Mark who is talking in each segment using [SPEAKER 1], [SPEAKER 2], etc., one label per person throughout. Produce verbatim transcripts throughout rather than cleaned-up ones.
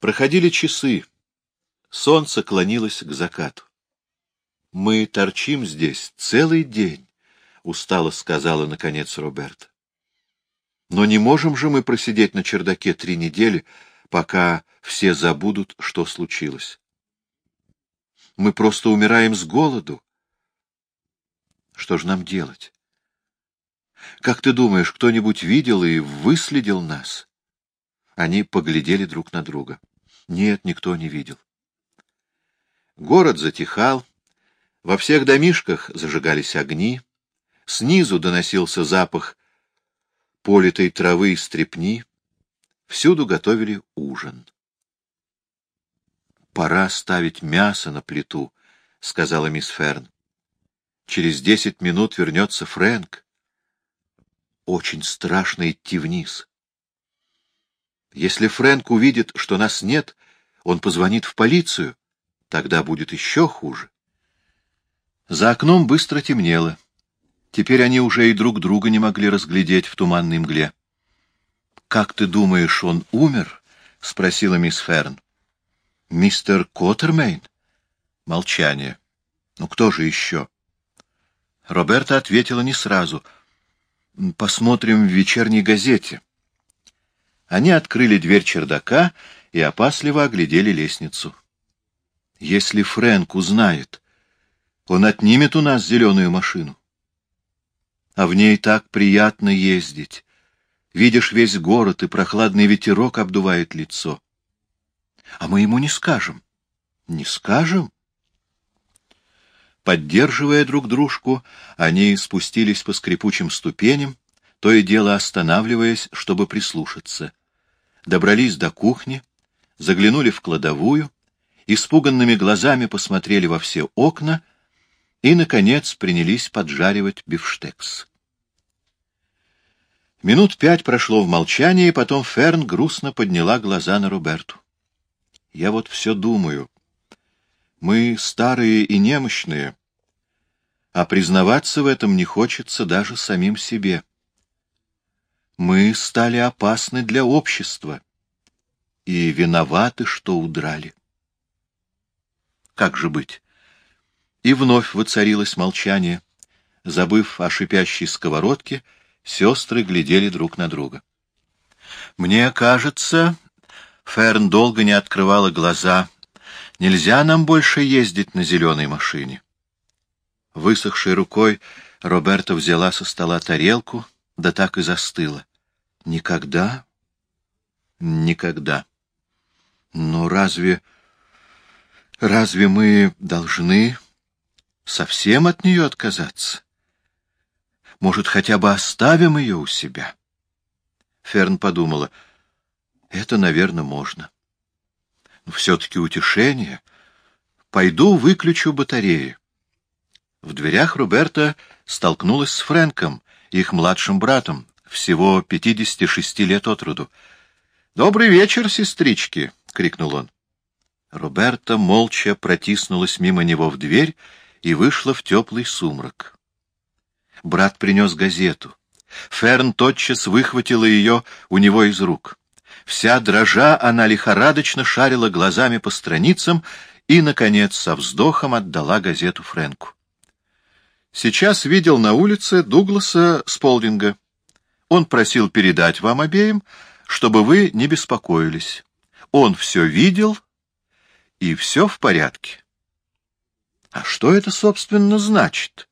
[SPEAKER 1] Проходили часы. Солнце клонилось к закату. «Мы торчим здесь целый день», — устало сказала, наконец, Роберта. «Но не можем же мы просидеть на чердаке три недели, пока все забудут, что случилось. Мы просто умираем с голоду. Что же нам делать? Как ты думаешь, кто-нибудь видел и выследил нас?» Они поглядели друг на друга. Нет, никто не видел. Город затихал, во всех домишках зажигались огни, снизу доносился запах политой травы и стрепни, всюду готовили ужин. «Пора ставить мясо на плиту», — сказала мисс Ферн. «Через десять минут вернется Фрэнк. Очень страшно идти вниз. Если Фрэнк увидит, что нас нет, он позвонит в полицию. Тогда будет еще хуже». За окном быстро темнело. Теперь они уже и друг друга не могли разглядеть в туманной мгле. «Как ты думаешь, он умер?» — спросила мисс Ферн. «Мистер Коттермейн?» Молчание. «Ну кто же еще?» Роберта ответила не сразу. «Посмотрим в вечерней газете». Они открыли дверь чердака и опасливо оглядели лестницу. «Если Фрэнк узнает, он отнимет у нас зеленую машину. А в ней так приятно ездить. Видишь весь город, и прохладный ветерок обдувает лицо. А мы ему не скажем». «Не скажем?» Поддерживая друг дружку, они спустились по скрипучим ступеням, то и дело останавливаясь, чтобы прислушаться. Добрались до кухни, заглянули в кладовую, испуганными глазами посмотрели во все окна и, наконец, принялись поджаривать бифштекс. Минут пять прошло в молчании, потом Ферн грустно подняла глаза на Роберту. «Я вот все думаю. Мы старые и немощные, а признаваться в этом не хочется даже самим себе. Мы стали опасны для общества и виноваты, что удрали. Как же быть?» И вновь воцарилось молчание. Забыв о шипящей сковородке, сестры глядели друг на друга. «Мне кажется...» — Ферн долго не открывала глаза. «Нельзя нам больше ездить на зеленой машине». Высохшей рукой Роберта взяла со стола тарелку, да так и застыла. «Никогда? Никогда. Но разве... разве мы должны совсем от нее отказаться? Может, хотя бы оставим ее у себя?» Ферн подумала. «Это, наверное, можно. Но все-таки утешение. Пойду выключу батареи». В дверях Роберта столкнулась с Фрэнком, их младшим братом, всего пятидесяти шести лет от роду. «Добрый вечер, сестрички!» — крикнул он. Роберта молча протиснулась мимо него в дверь и вышла в теплый сумрак. Брат принес газету. Ферн тотчас выхватила ее у него из рук. Вся дрожа, она лихорадочно шарила глазами по страницам и, наконец, со вздохом отдала газету Фрэнку. «Сейчас видел на улице Дугласа Сполдинга. Он просил передать вам обеим, чтобы вы не беспокоились. Он все видел, и все в порядке». «А что это, собственно, значит?»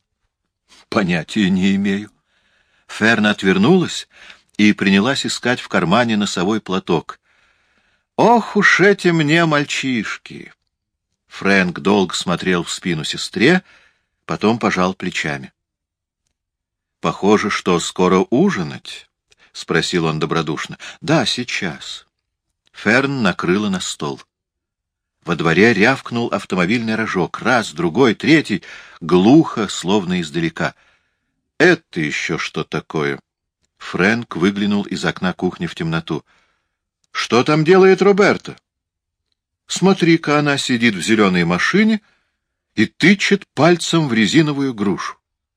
[SPEAKER 1] «Понятия не имею». Ферн отвернулась и принялась искать в кармане носовой платок. «Ох уж эти мне мальчишки!» Фрэнк долго смотрел в спину сестре, потом пожал плечами. «Похоже, что скоро ужинать?» — спросил он добродушно. «Да, сейчас». Ферн накрыла на стол. Во дворе рявкнул автомобильный рожок. Раз, другой, третий, глухо, словно издалека. «Это еще что такое?» Фрэнк выглянул из окна кухни в темноту. «Что там делает Роберта?» «Смотри-ка, она сидит в зеленой машине и тычет пальцем в резиновую грушу».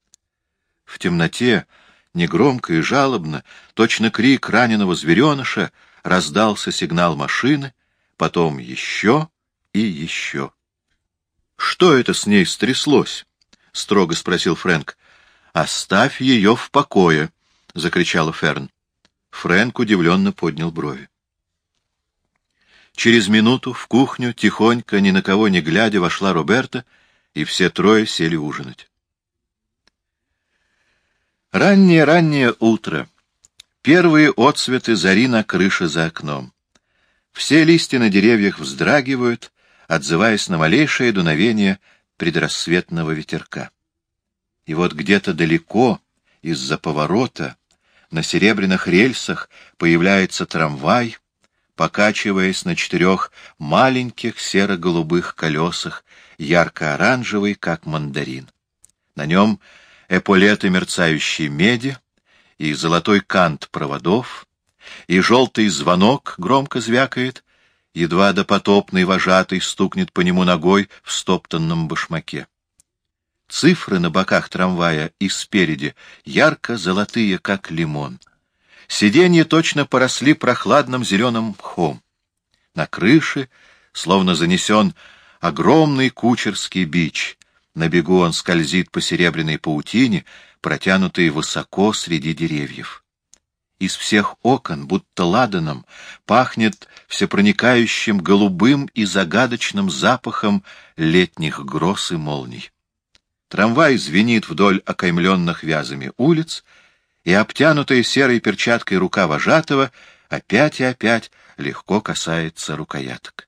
[SPEAKER 1] В темноте, негромко и жалобно, точно крик раненого звереныша, раздался сигнал машины, потом еще и еще. — Что это с ней стряслось? — строго спросил Фрэнк. — Оставь ее в покое, — закричала Ферн. Фрэнк удивленно поднял брови. Через минуту в кухню, тихонько, ни на кого не глядя, вошла Роберта, и все трое сели ужинать. Раннее-раннее утро. Первые отсветы зари на крыше за окном. Все листья на деревьях вздрагивают, отзываясь на малейшее дуновение предрассветного ветерка. И вот где-то далеко, из-за поворота, на серебряных рельсах появляется трамвай, покачиваясь на четырех маленьких серо-голубых колесах, ярко-оранжевый, как мандарин. На нем эполеты мерцающей меди, и золотой кант проводов, и желтый звонок громко звякает, едва допотопный вожатый стукнет по нему ногой в стоптанном башмаке. Цифры на боках трамвая и спереди ярко-золотые, как лимон. Сиденья точно поросли прохладным зеленым мхом. На крыше, словно занесен огромный кучерский бич, на бегу он скользит по серебряной паутине, протянутой высоко среди деревьев. Из всех окон, будто ладаном, пахнет всепроникающим голубым и загадочным запахом летних гроз и молний. Трамвай звенит вдоль окаймленных вязами улиц, и обтянутая серой перчаткой рука вожатого опять и опять легко касается рукояток.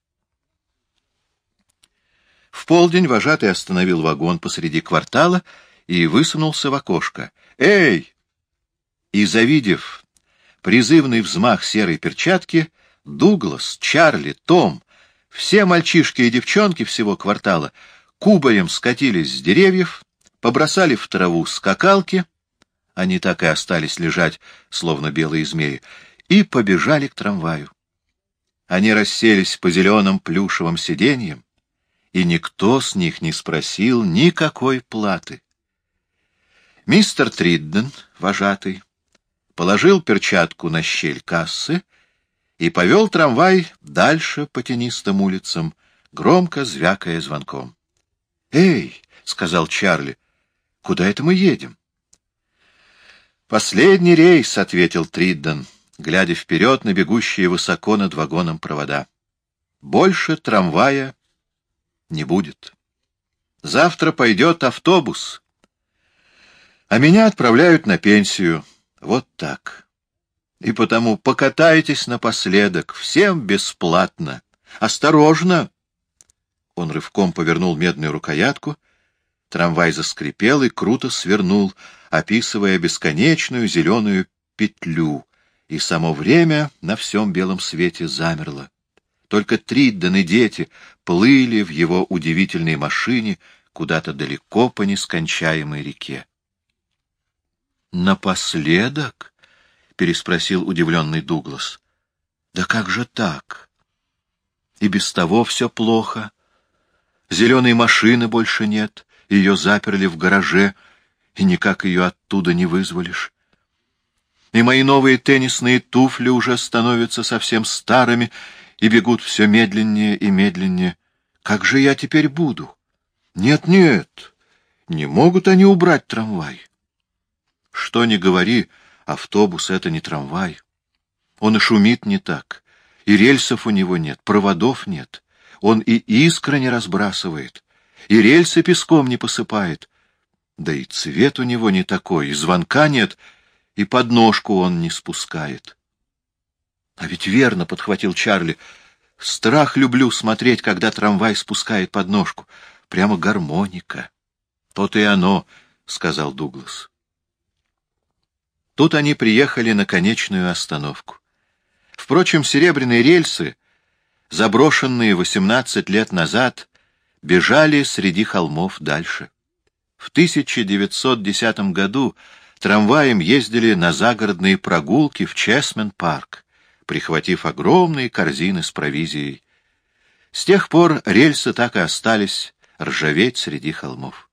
[SPEAKER 1] В полдень вожатый остановил вагон посреди квартала и высунулся в окошко. «Эй!» И, завидев призывный взмах серой перчатки, Дуглас, Чарли, Том, все мальчишки и девчонки всего квартала кубарем скатились с деревьев, побросали в траву скакалки, они так и остались лежать, словно белые змеи, и побежали к трамваю. Они расселись по зеленым плюшевым сиденьям, и никто с них не спросил никакой платы. Мистер Тридден, вожатый, положил перчатку на щель кассы и повел трамвай дальше по тенистым улицам, громко звякая звонком. — Эй, — сказал Чарли, — куда это мы едем? — Последний рейс, — ответил Тридден, глядя вперед на бегущие высоко над вагоном провода. — Больше трамвая не будет. Завтра пойдет автобус, а меня отправляют на пенсию. Вот так. И потому покатайтесь напоследок, всем бесплатно. Осторожно! Он рывком повернул медную рукоятку, трамвай заскрипел и круто свернул, описывая бесконечную зеленую петлю, и само время на всем белом свете замерло. Только Тридден и дети плыли в его удивительной машине куда-то далеко по нескончаемой реке. «Напоследок?» — переспросил удивленный Дуглас. «Да как же так? И без того все плохо. Зеленой машины больше нет, ее заперли в гараже, и никак ее оттуда не вызволишь. И мои новые теннисные туфли уже становятся совсем старыми и бегут все медленнее и медленнее. Как же я теперь буду? Нет-нет, не могут они убрать трамвай». Что ни говори, автобус — это не трамвай. Он и шумит не так, и рельсов у него нет, проводов нет. Он и искры не разбрасывает, и рельсы песком не посыпает. Да и цвет у него не такой, и звонка нет, и подножку он не спускает. — А ведь верно, — подхватил Чарли, — страх люблю смотреть, когда трамвай спускает подножку. Прямо гармоника. — То-то и оно, — сказал Дуглас. Тут они приехали на конечную остановку. Впрочем, серебряные рельсы, заброшенные восемнадцать лет назад, бежали среди холмов дальше. В тысяча девятьсот десятом году трамваем ездили на загородные прогулки в Чесмен-парк, прихватив огромные корзины с провизией. С тех пор рельсы так и остались ржаветь среди холмов.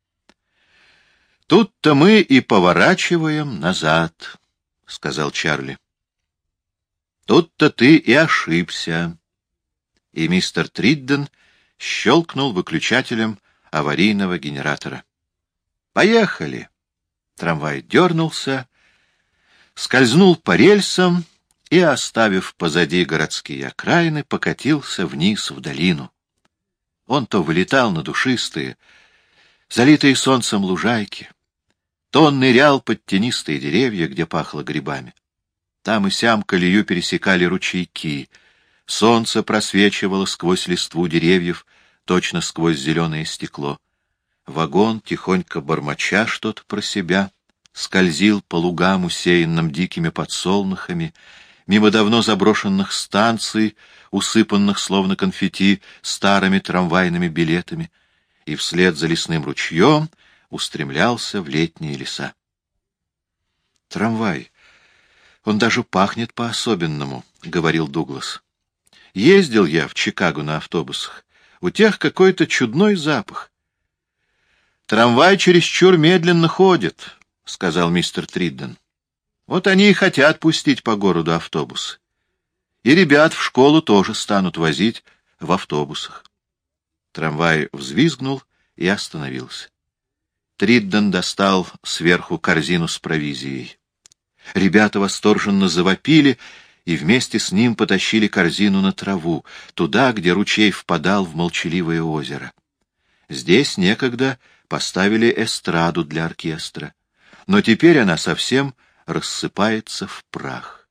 [SPEAKER 1] «Тут-то мы и поворачиваем назад», — сказал Чарли. «Тут-то ты и ошибся. и мистер Тридден щелкнул выключателем аварийного генератора. «Поехали!» Трамвай дернулся, скользнул по рельсам и, оставив позади городские окраины, покатился вниз в долину. Он то вылетал на душистые, залитые солнцем лужайки, то он нырял под тенистые деревья, где пахло грибами. Там и сям колею пересекали ручейки, солнце просвечивало сквозь листву деревьев, точно сквозь зеленое стекло. Вагон, тихонько бормоча что-то про себя, скользил по лугам, усеянным дикими подсолнухами, мимо давно заброшенных станций, усыпанных, словно конфетти, старыми трамвайными билетами, и вслед за лесным ручьем устремлялся в летние леса. «Трамвай, он даже пахнет по-особенному», — говорил Дуглас. «Ездил я в Чикаго на автобусах. У тех какой-то чудной запах». «Трамвай чересчур медленно ходит», — сказал мистер Тридден. «Вот они и хотят пустить по городу автобусы. И ребят в школу тоже станут возить в автобусах». Трамвай взвизгнул и остановился. Тридден достал сверху корзину с провизией. Ребята восторженно завопили и вместе с ним потащили корзину на траву, туда, где ручей впадал в молчаливое озеро. Здесь некогда поставили эстраду для оркестра, но теперь она совсем рассыпается в прах.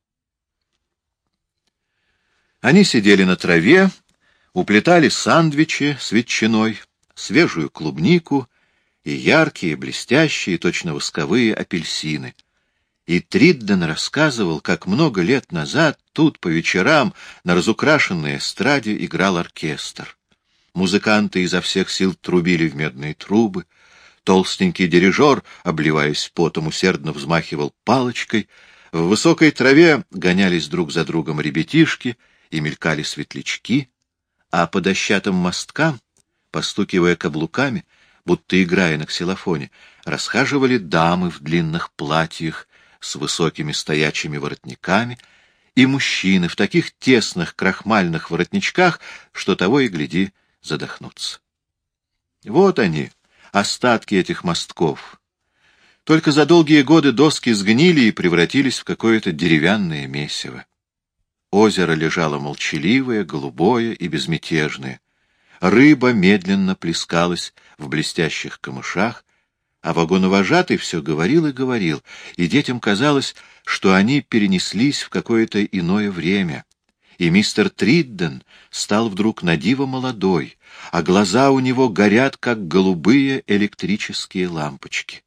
[SPEAKER 1] Они сидели на траве, уплетали сандвичи с ветчиной, свежую клубнику и яркие, блестящие, точно восковые апельсины. И Тридден рассказывал, как много лет назад тут по вечерам на разукрашенной эстраде играл оркестр. Музыканты изо всех сил трубили в медные трубы, толстенький дирижер, обливаясь потом, усердно взмахивал палочкой, в высокой траве гонялись друг за другом ребятишки и мелькали светлячки, а по дощатым мосткам, постукивая каблуками, будто играя на ксилофоне, расхаживали дамы в длинных платьях с высокими стоячими воротниками и мужчины в таких тесных крахмальных воротничках, что того и гляди задохнуться. Вот они, остатки этих мостков. Только за долгие годы доски сгнили и превратились в какое-то деревянное месиво. Озеро лежало молчаливое, голубое и безмятежное. Рыба медленно плескалась в блестящих камышах, а вагоновожатый все говорил и говорил, и детям казалось, что они перенеслись в какое-то иное время. И мистер Тридден стал вдруг надиво молодой, а глаза у него горят, как голубые электрические лампочки.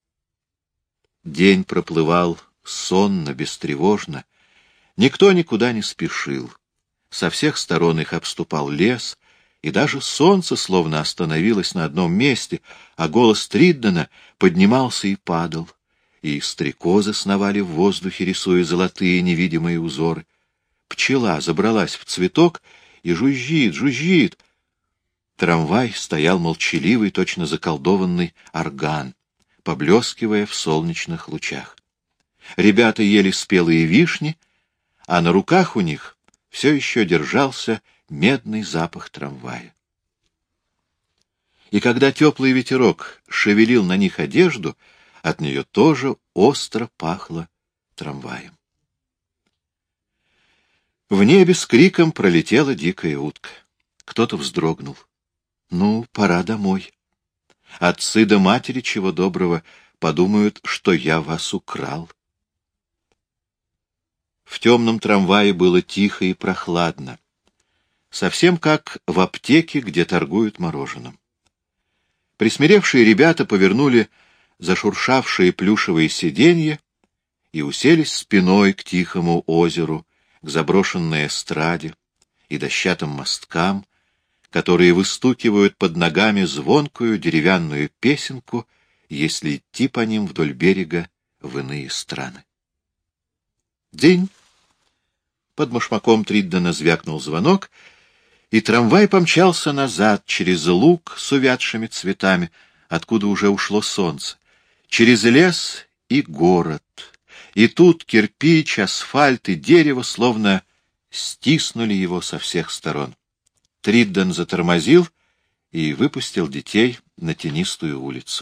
[SPEAKER 1] День проплывал сонно, бестревожно. Никто никуда не спешил. Со всех сторон их обступал лес, и даже солнце словно остановилось на одном месте, а голос Триддена поднимался и падал, и стрекозы сновали в воздухе, рисуя золотые невидимые узоры. Пчела забралась в цветок и жужжит, жужжит. Трамвай стоял молчаливый, точно заколдованный орган, поблескивая в солнечных лучах. Ребята ели спелые вишни, а на руках у них все еще держался медный запах трамвая. И когда теплый ветерок шевелил на них одежду, от нее тоже остро пахло трамваем. В небе с криком пролетела дикая утка. Кто-то вздрогнул. Ну, пора домой. Отцы да матери, чего доброго, подумают, что я вас украл. В темном трамвае было тихо и прохладно, совсем как в аптеке, где торгуют мороженым. Присмиревшие ребята повернули зашуршавшие плюшевые сиденья и уселись спиной к тихому озеру, к заброшенной эстраде и дощатым мосткам, которые выстукивают под ногами звонкую деревянную песенку, если идти по ним вдоль берега в иные страны. День! Под башмаком Триддена звякнул звонок, и трамвай помчался назад через луг с увядшими цветами, откуда уже ушло солнце, через лес и город. И тут кирпич, асфальт и дерево словно стиснули его со всех сторон. Тридден затормозил и выпустил детей на тенистую улицу.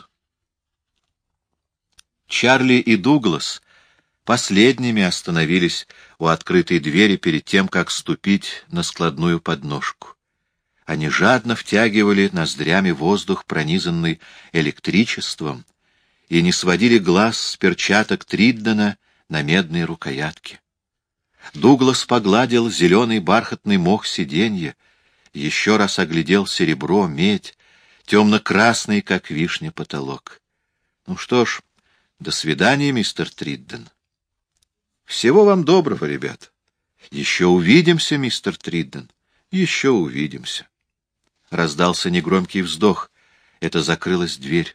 [SPEAKER 1] Чарли и Дуглас последними остановились у открытой двери перед тем, как ступить на складную подножку. Они жадно втягивали ноздрями воздух, пронизанный электричеством, и не сводили глаз с перчаток Триддена на медной рукоятке. Дуглас погладил зеленый бархатный мох сиденья, еще раз оглядел серебро, медь, темно-красный, как вишня, потолок. Ну что ж, до свидания, мистер Тридден. Всего вам доброго, ребят. Еще увидимся, мистер Тридден. Еще увидимся. Раздался негромкий вздох. Это закрылась дверь.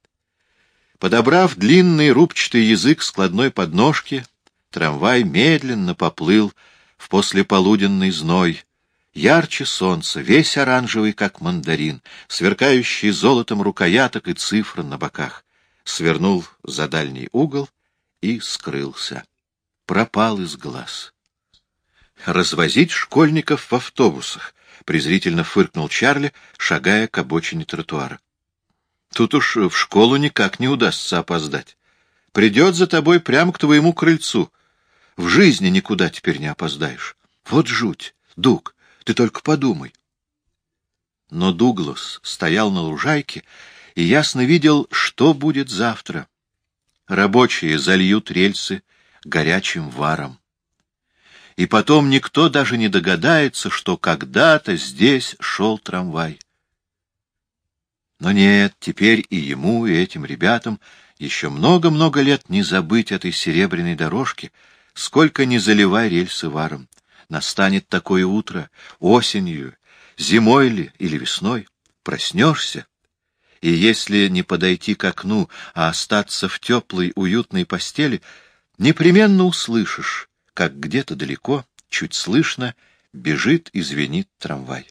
[SPEAKER 1] Подобрав длинный рубчатый язык складной подножки, трамвай медленно поплыл в послеполуденный зной. Ярче солнца, весь оранжевый, как мандарин, сверкающий золотом рукояток и цифр на боках, свернул за дальний угол и скрылся. Пропал из глаз. «Развозить школьников в автобусах», — презрительно фыркнул Чарли, шагая к обочине тротуара. «Тут уж в школу никак не удастся опоздать. Придет за тобой прямо к твоему крыльцу. В жизни никуда теперь не опоздаешь. Вот жуть, Дуг, ты только подумай». Но Дуглас стоял на лужайке и ясно видел, что будет завтра. Рабочие зальют рельсы горячим варом. И потом никто даже не догадается, что когда-то здесь шел трамвай. Но нет, теперь и ему, и этим ребятам еще много-много лет не забыть этой серебряной дорожки, сколько ни заливай рельсы варом. Настанет такое утро, осенью, зимой ли или весной, проснешься, и если не подойти к окну, а остаться в теплой, уютной постели, непременно услышишь, как где-то далеко, чуть слышно, бежит и звенит трамвай.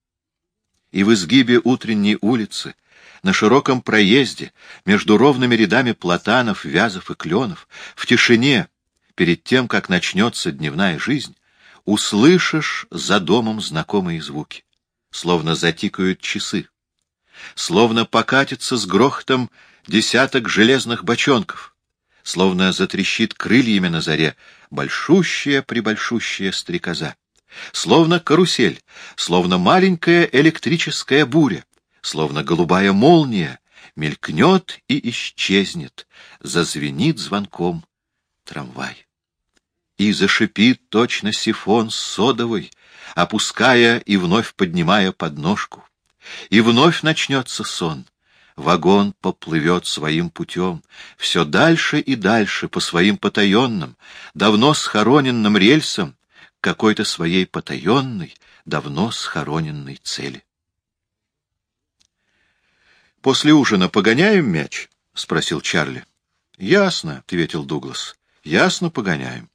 [SPEAKER 1] И в изгибе утренней улицы, на широком проезде, между ровными рядами платанов, вязов и кленов, в тишине, перед тем, как начнется дневная жизнь, услышишь за домом знакомые звуки, словно затикают часы, словно покатится с грохотом десяток железных бочонков, словно затрещит крыльями на заре большущая-пребольшущая стрекоза, словно карусель, словно маленькая электрическая буря, словно голубая молния мелькнет и исчезнет, зазвенит звонком трамвай. И зашипит точно сифон содовый, опуская и вновь поднимая подножку. И вновь начнется сон. Вагон поплывет своим путем, все дальше и дальше по своим потаенным, давно схороненным рельсам, к какой-то своей потаенной, давно схороненной цели. «После ужина погоняем мяч?» — спросил Чарли. «Ясно», — ответил Дуглас. «Ясно, погоняем».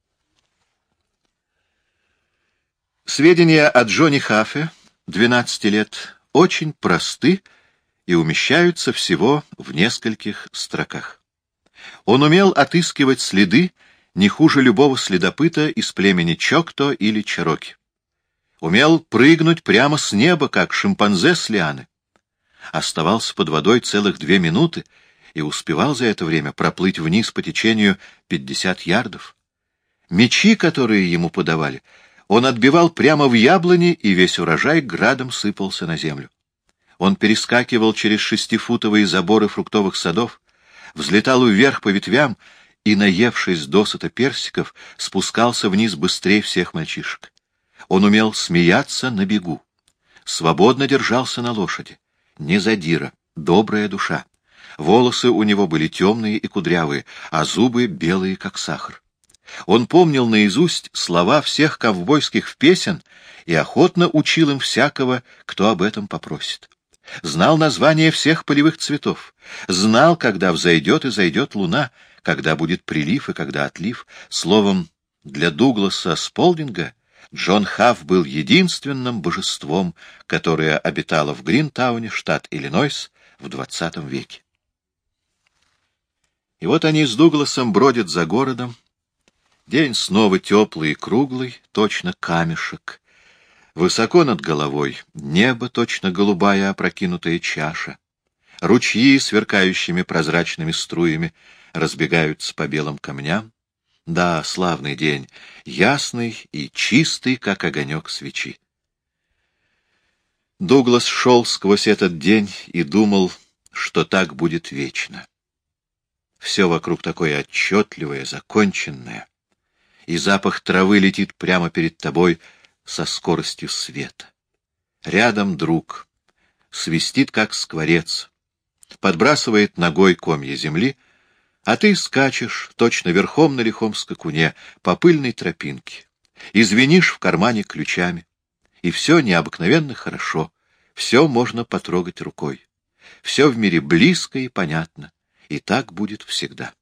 [SPEAKER 1] Сведения о Джонни Хаффе, двенадцати лет, очень просты и умещаются всего в нескольких строках. Он умел отыскивать следы не хуже любого следопыта из племени Чокто или Чероки. Умел прыгнуть прямо с неба, как шимпанзе с лианы. Оставался под водой целых две минуты и успевал за это время проплыть вниз по течению пятьдесят ярдов. Мячи, которые ему подавали, он отбивал прямо в яблони, и весь урожай градом сыпался на землю. Он перескакивал через шестифутовые заборы фруктовых садов, взлетал вверх по ветвям и, наевшись досыта персиков, спускался вниз быстрее всех мальчишек. Он умел смеяться на бегу, свободно держался на лошади, не задира, добрая душа. Волосы у него были темные и кудрявые, а зубы белые, как сахар. Он помнил наизусть слова всех ковбойских песен и охотно учил им всякого, кто об этом попросит. Знал название всех полевых цветов, знал, когда взойдет и зайдет луна, когда будет прилив и когда отлив. Словом, для Дугласа Сполдинга Джон Хафф был единственным божеством, которое обитало в Гринтауне, штат Иллинойс, в двадцатом веке. И вот они с Дугласом бродят за городом. День снова теплый и круглый, точно камешек. Высоко над головой небо, точно голубая опрокинутая чаша. Ручьи, сверкающими прозрачными струями, разбегаются по белым камням. Да, славный день, ясный и чистый, как огонек свечи. Дуглас шел сквозь этот день и думал, что так будет вечно. Все вокруг такое отчетливое, законченное, и запах травы летит прямо перед тобой со скоростью света. Рядом друг, свистит, как скворец, подбрасывает ногой комья земли, а ты скачешь, точно верхом на лихом скакуне, по пыльной тропинке, и звенишь в кармане ключами. И все необыкновенно хорошо, все можно потрогать рукой. Все в мире близко и понятно, и так будет всегда.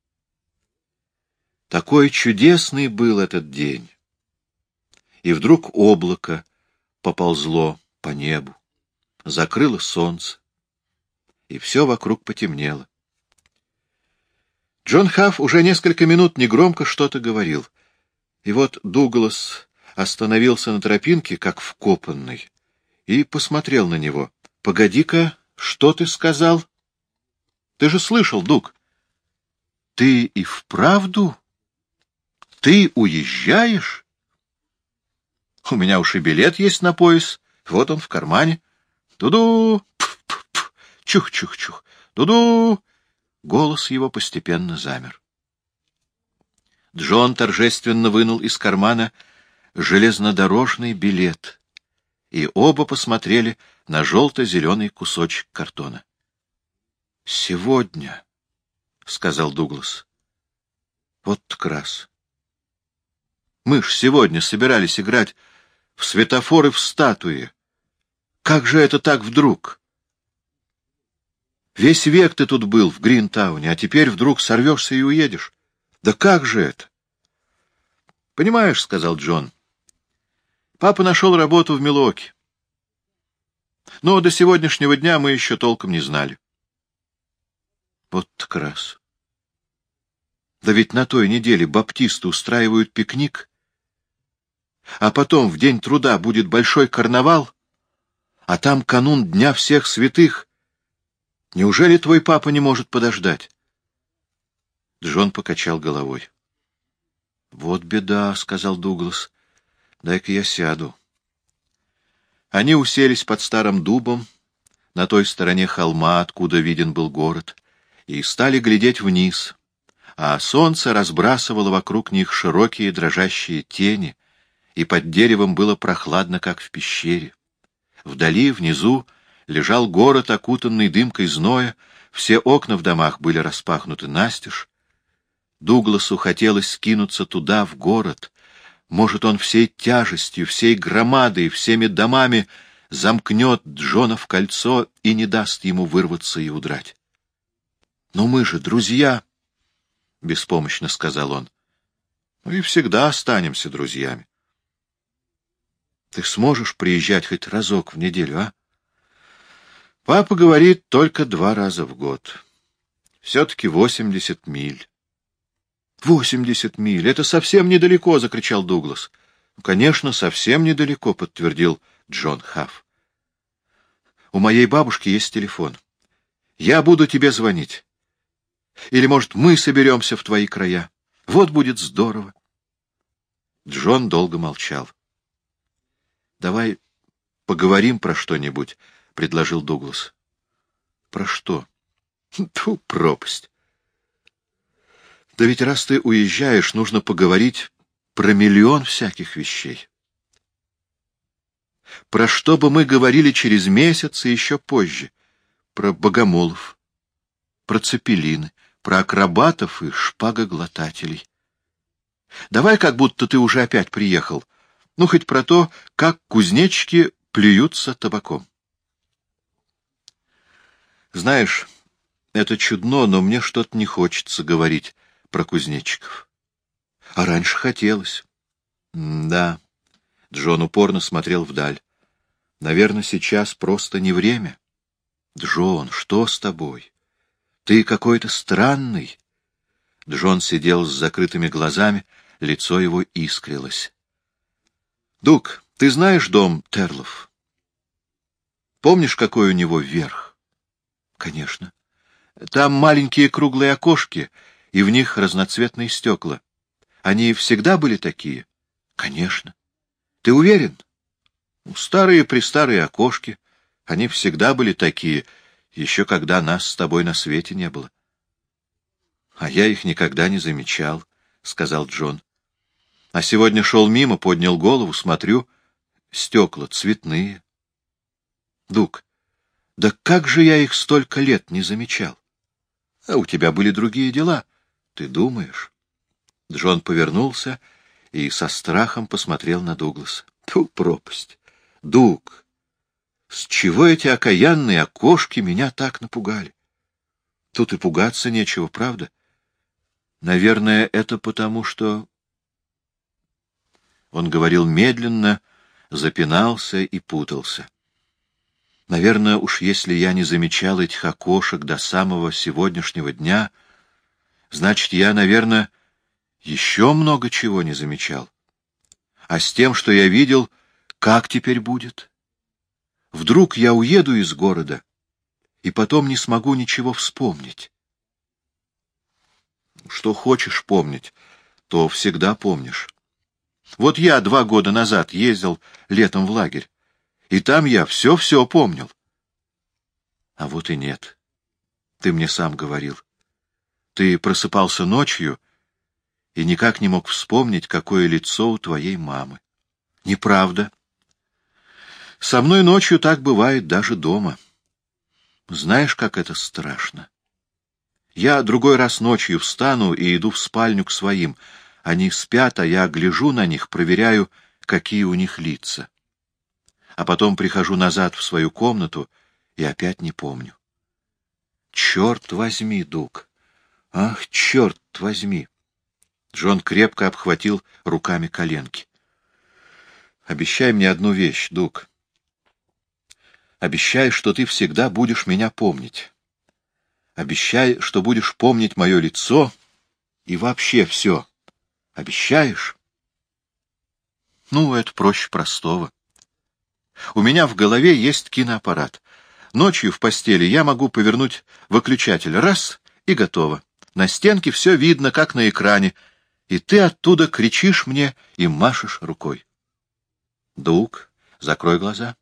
[SPEAKER 1] Такой чудесный был этот день. И вдруг облако поползло по небу, закрыло солнце, и все вокруг потемнело. Джон Хафф уже несколько минут негромко что-то говорил. И вот Дуглас остановился на тропинке, как вкопанный, и посмотрел на него. — Погоди-ка, что ты сказал? Ты же слышал, Дуг. Ты и вправду? Ты уезжаешь? У меня уж и билет есть на пояс. Вот он в кармане. Ду-ду! Чух-чух-чух! Ду-ду! Голос его постепенно замер. Джон торжественно вынул из кармана железнодорожный билет, и оба посмотрели на желто-зеленый кусочек картона. — Сегодня, — сказал Дуглас. — Вот так раз. Мы ж сегодня собирались играть в светофоры в статуи. Как же это так вдруг? Весь век ты тут был, в Гринтауне, а теперь вдруг сорвешься и уедешь. Да как же это? — Понимаешь, — сказал Джон, — папа нашел работу в Милуоки. Но до сегодняшнего дня мы еще толком не знали. Вот так раз. Да ведь на той неделе баптисты устраивают пикник, а потом в день труда будет большой карнавал, а там канун Дня всех святых. Неужели твой папа не может подождать? Джон покачал головой. — Вот беда, — сказал Дуглас. — Дай-ка я сяду. Они уселись под старым дубом на той стороне холма, откуда виден был город, и стали глядеть вниз, а солнце разбрасывало вокруг них широкие дрожащие тени, и под деревом было прохладно, как в пещере. Вдали, внизу, лежал город, окутанный дымкой зноя, все окна в домах были распахнуты настежь. Дугласу хотелось скинуться туда, в город. Может, он всей тяжестью, всей громадой, всеми домами замкнет Джона в кольцо и не даст ему вырваться и удрать. — Но мы же друзья, — беспомощно сказал он. — Ну и всегда останемся друзьями. Ты сможешь приезжать хоть разок в неделю, а? Папа говорит, только два раза в год. Все-таки восемьдесят миль. «Восемьдесят миль! Это совсем недалеко!» — закричал Дуглас. «Конечно, совсем недалеко», — подтвердил Джон Хафф. «У моей бабушки есть телефон. Я буду тебе звонить. Или, может, мы соберемся в твои края. Вот будет здорово». Джон долго молчал. «Давай поговорим про что-нибудь», — предложил Дуглас. «Про что?» «Ту пропасть. Да ведь раз ты уезжаешь, нужно поговорить про миллион всяких вещей. Про что бы мы говорили через месяц и еще позже? Про богомолов, про цепелины, про акробатов и шпагоглотателей. Давай, как будто ты уже опять приехал. Ну, хоть про то, как кузнечики плюются табаком. Знаешь, это чудно, но мне что-то не хочется говорить про кузнечиков. А раньше хотелось. М да. Джон упорно смотрел вдаль. Наверное, сейчас просто не время. Джон, что с тобой? Ты какой-то странный. Джон сидел с закрытыми глазами, лицо его искрилось. Дуг, Ты знаешь дом Терлов? Помнишь, какой у него верх? Конечно. Там маленькие круглые окошки, и в них разноцветные стекла. Они всегда были такие? Конечно. Ты уверен? Старые-престарые окошки. Они всегда были такие, еще когда нас с тобой на свете не было. — А я их никогда не замечал, — сказал Джон. — А сегодня шел мимо, поднял голову, смотрю, стекла цветные. — Дук, да как же я их столько лет не замечал? А у тебя были другие дела, ты думаешь? Джон повернулся и со страхом посмотрел на Дугласа. Ту пропасть! Дуг! С чего эти окаянные окошки меня так напугали? Тут и пугаться нечего, правда? Наверное, это потому, что... Он говорил медленно, запинался и путался. Наверное, уж если я не замечал этих окошек до самого сегодняшнего дня, значит, я, наверное, еще много чего не замечал. А с тем, что я видел, как теперь будет? Вдруг я уеду из города, и потом не смогу ничего вспомнить. Что хочешь помнить, то всегда помнишь. Вот я два года назад ездил летом в лагерь, и там я все-все помнил. А вот и нет. Ты мне сам говорил. Ты просыпался ночью и никак не мог вспомнить, какое лицо у твоей мамы. Неправда. Со мной ночью так бывает даже дома. Знаешь, как это страшно? Я другой раз ночью встану и иду в спальню к своим. Они спят, а я гляжу на них, проверяю, какие у них лица. А потом прихожу назад в свою комнату и опять не помню. Черт возьми, Дуг! Ах, черт возьми! Джон крепко обхватил руками коленки. Обещай мне одну вещь, Дуг. Обещай, что ты всегда будешь меня помнить. Обещай, что будешь помнить мое лицо и вообще все. Обещаешь? Ну, это проще простого. У меня в голове есть киноаппарат. Ночью в постели я могу повернуть выключатель. Раз — и готово. На стенке все видно, как на экране. И ты оттуда кричишь мне и машешь рукой. Дуг, закрой глаза.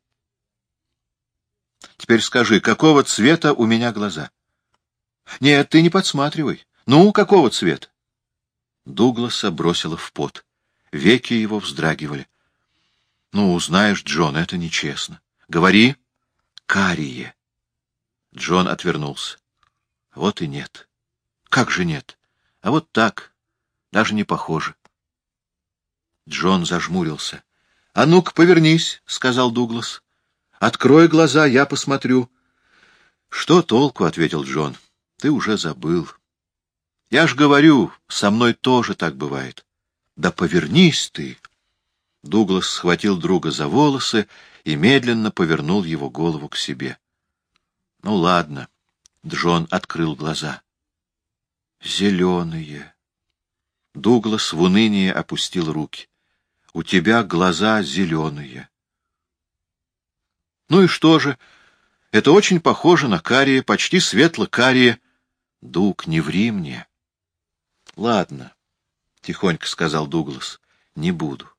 [SPEAKER 1] Теперь скажи, какого цвета у меня глаза? Нет, ты не подсматривай. Ну, какого цвета? Дугласа бросило в пот. Веки его вздрагивали. Ну, знаешь, Джон, это нечестно. Говори. Карие. Джон отвернулся. Вот и нет. Как же нет? А вот так. Даже не похоже. Джон зажмурился. — А ну-ка, повернись, — сказал Дуглас. — Открой глаза, я посмотрю. — Что толку, — ответил Джон. — Ты уже забыл. Я ж говорю, со мной тоже так бывает. — Да повернись ты. Дуглас схватил друга за волосы и медленно повернул его голову к себе. — Ну, ладно. Джон открыл глаза. — Зеленые. Дуглас в унынии опустил руки. — У тебя глаза зеленые. — Ну и что же? Это очень похоже на карие, почти светло-карие. — Дуг, не ври мне. — Ладно, — тихонько сказал Дуглас, — не буду.